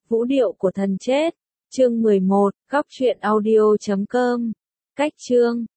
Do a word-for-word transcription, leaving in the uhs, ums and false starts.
Vũ điệu của thần chết. Chương mười một, góc truyện audio chấm com. Cách chương